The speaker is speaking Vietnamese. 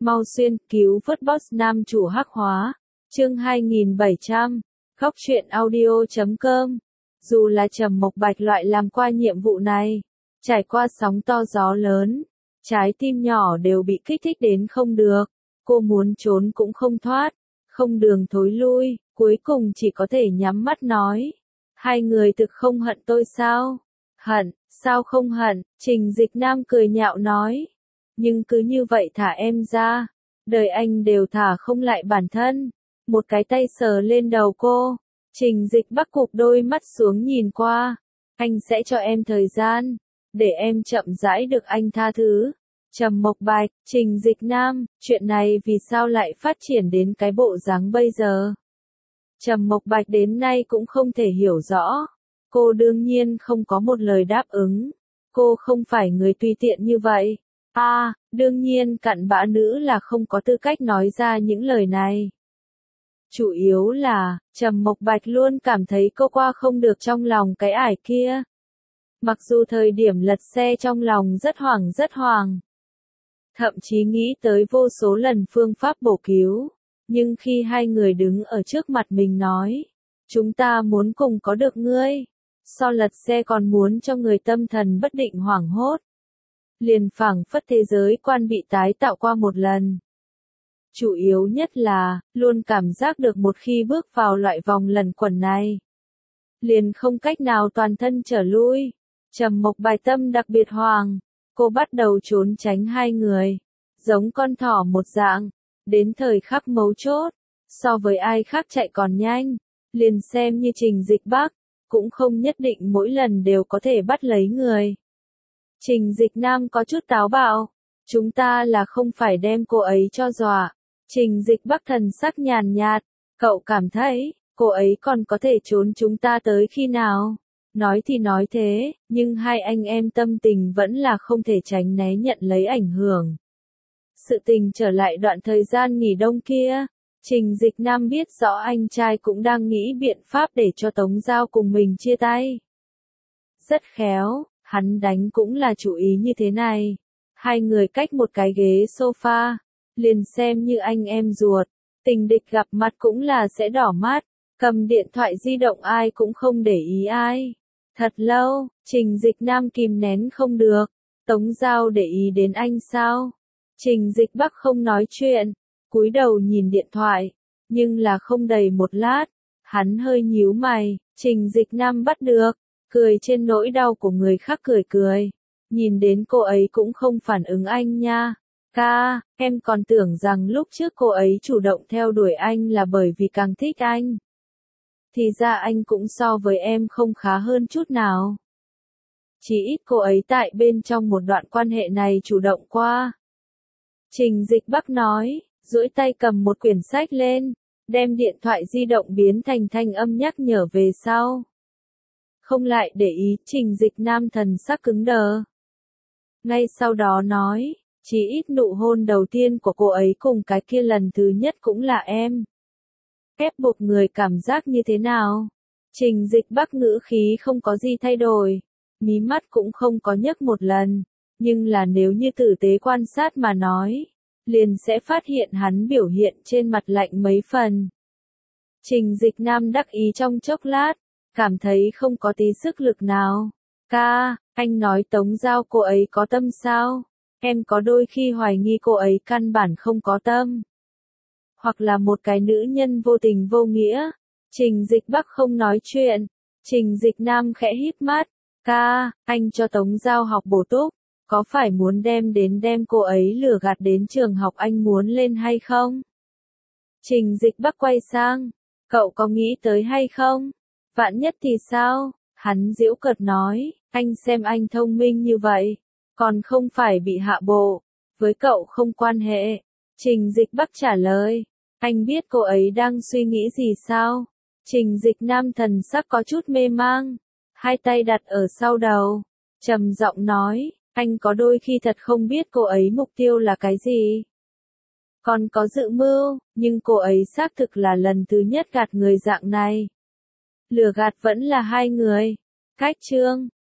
Mau xuyên cứu vớt boss nam chủ hắc hóa. Chương 2700. Góc truyện audio.com. Dù là Trầm Mộc Bạch loại làm qua nhiệm vụ này, trải qua sóng to gió lớn, trái tim nhỏ đều bị kích thích đến không được. Cô muốn trốn cũng không thoát, không đường thối lui, cuối cùng chỉ có thể nhắm mắt nói. Hai người thực không hận tôi sao? Hận, sao không hận? Trình Dịch Nam cười nhạo nói. Nhưng cứ như vậy thả em ra, đời anh đều thả không lại bản thân. Một cái tay sờ lên đầu cô, Trình Dịch Bắc cụp đôi mắt xuống nhìn qua. Anh sẽ cho em thời gian, để em chậm rãi được anh tha thứ. Trầm Mộc Bạch, Trình Dịch Nam, chuyện này vì sao lại phát triển đến cái bộ dáng bây giờ? Trầm Mộc Bạch đến nay cũng không thể hiểu rõ. Cô đương nhiên không có một lời đáp ứng. Cô không phải người tùy tiện như vậy. Đương nhiên cặn bã nữ là không có tư cách nói ra những lời này. Chủ yếu là, Trầm Mộc Bạch luôn cảm thấy cô qua không được trong lòng cái ải kia. Mặc dù thời điểm lật xe trong lòng rất hoảng. Thậm chí nghĩ tới vô số lần phương pháp bổ cứu. Nhưng khi hai người đứng ở trước mặt mình nói, chúng ta muốn cùng có được ngươi, so lật xe còn muốn cho người tâm thần bất định hoảng hốt. Liền phảng phất thế giới quan bị tái tạo qua một lần. Chủ yếu nhất là, luôn cảm giác được một khi bước vào loại vòng lẩn quẩn này, liền không cách nào toàn thân trở lui. Trầm Mộc Bạch tâm đặc biệt hoàng, cô bắt đầu trốn tránh hai người, giống con thỏ một dạng. Đến thời khắc mấu chốt, so với ai khác chạy còn nhanh, liền xem như Trình Dịch Bắc, cũng không nhất định mỗi lần đều có thể bắt lấy người. Trình Dịch Nam có chút táo bạo, chúng ta là không phải đem cô ấy cho dọa. Trình Dịch Bắc thần sắc nhàn nhạt, cậu cảm thấy, cô ấy còn có thể trốn chúng ta tới khi nào? Nói thì nói thế, nhưng hai anh em tâm tình vẫn là không thể tránh né nhận lấy ảnh hưởng. Sự tình trở lại đoạn thời gian nghỉ đông kia, Trình Dịch Nam biết rõ anh trai cũng đang nghĩ biện pháp để cho Tống Giao cùng mình chia tay. Rất khéo, hắn đánh cũng là chủ ý như thế này. Hai người cách một cái ghế sofa, liền xem như anh em ruột, tình địch gặp mặt cũng là sẽ đỏ mắt, cầm điện thoại di động ai cũng không để ý ai. Thật lâu, Trình Dịch Nam kìm nén không được, Tống Giao để ý đến anh sao? Trình Dịch Bắc không nói chuyện, cúi đầu nhìn điện thoại, nhưng là không đầy một lát, hắn hơi nhíu mày, Trình Dịch Nam bắt được, cười trên nỗi đau của người khác cười, nhìn đến cô ấy cũng không phản ứng anh nha. Ca, em còn tưởng rằng lúc trước cô ấy chủ động theo đuổi anh là bởi vì càng thích anh. Thì ra anh cũng so với em không khá hơn chút nào. Chỉ ít cô ấy tại bên trong một đoạn quan hệ này chủ động qua. Trình Dịch Bắc nói, duỗi tay cầm một quyển sách lên, đem điện thoại di động biến thành thanh âm nhắc nhở về sau. Không lại để ý, Trình Dịch Nam thần sắc cứng đờ. Ngay sau đó nói, chỉ ít nụ hôn đầu tiên của cô ấy cùng cái kia lần thứ nhất cũng là em. Ép buộc người cảm giác như thế nào? Trình Dịch Bắc ngữ khí không có gì thay đổi, mí mắt cũng không có nhấc một lần. Nhưng là nếu như tử tế quan sát mà nói, liền sẽ phát hiện hắn biểu hiện trên mặt lạnh mấy phần. Trình Dịch Nam đắc ý trong chốc lát, cảm thấy không có tí sức lực nào. Ca, anh nói Tống Giao cô ấy có tâm sao? Em có đôi khi hoài nghi cô ấy căn bản không có tâm. Hoặc là một cái nữ nhân vô tình vô nghĩa. Trình Dịch Bắc không nói chuyện. Trình Dịch Nam khẽ híp mắt. Ca, anh cho Tống Giao học bổ túc. Có phải muốn đem cô ấy lừa gạt đến trường học anh muốn lên hay không? Trình Dịch Bắc quay sang. Cậu có nghĩ tới hay không? Vạn nhất thì sao? Hắn giễu cợt nói. Anh xem anh thông minh như vậy. Còn không phải bị hạ bộ. Với cậu không quan hệ. Trình Dịch Bắc trả lời. Anh biết cô ấy đang suy nghĩ gì sao? Trình Dịch Nam thần sắc có chút mê mang. Hai tay đặt ở sau đầu. Trầm giọng nói. Anh có đôi khi thật không biết cô ấy mục tiêu là cái gì. Còn có dự mưu, nhưng cô ấy xác thực là lần thứ nhất gạt người dạng này. Lừa gạt vẫn là hai người. Cách chương.